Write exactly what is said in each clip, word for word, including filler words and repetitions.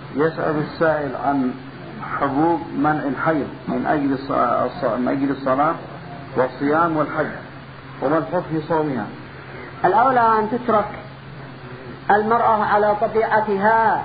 يسأل السائل عن حبوب منع الحيض من أجل الصلاة, من أجل الصلاة والصيام والحج، وما الحكم في صومها؟ الأولى أن تترك المرأة على طبيعتها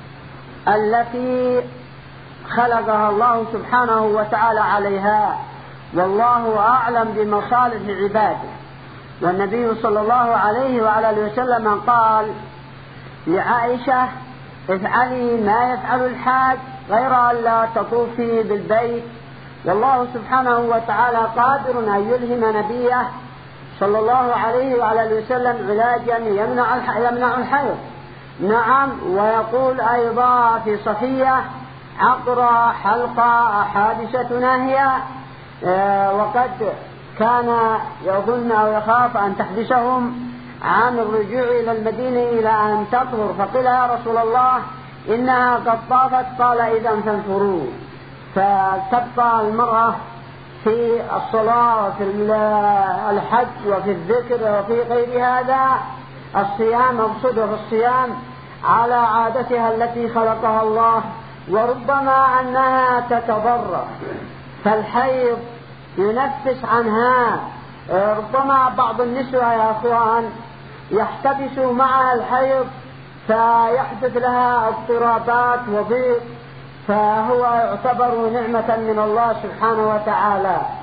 التي خلقها الله سبحانه وتعالى عليها، والله أعلم بمصالح عباده. والنبي صلى الله عليه وعلى آله وسلم قال لعائشة: افعلي ما يفعل الحاج غير أن لا تطوفي بالبيت، والله سبحانه وتعالى قادر أن يلهم نبيه صلى الله عليه وعلى آله وسلم علاجا يمنع يمنع الحيض. نعم. ويقول أيضا في صفية: عقرى حلقة حادثة ناهية، وقد كان يظن أو يخاف أن تحبسهم عن الرجوع إلى المدينة إلى أن تطهر، فقيل: يا رسول الله إنها قد طافت. قال: إذا فانفروا. فتبقى المرأة في الصلاة وفي الحج وفي الذكر وفي غير هذا الصيام، مقصودها في الصيام على عادتها التي خلقها الله، وربما أنها تتضرر، فالحيض ينفس عنها. ربما بعض النسوة يا أخوان يحتبس معها الحيض فيحدث لها اضطرابات وضيق، فهو يعتبر نعمة من الله سبحانه وتعالى.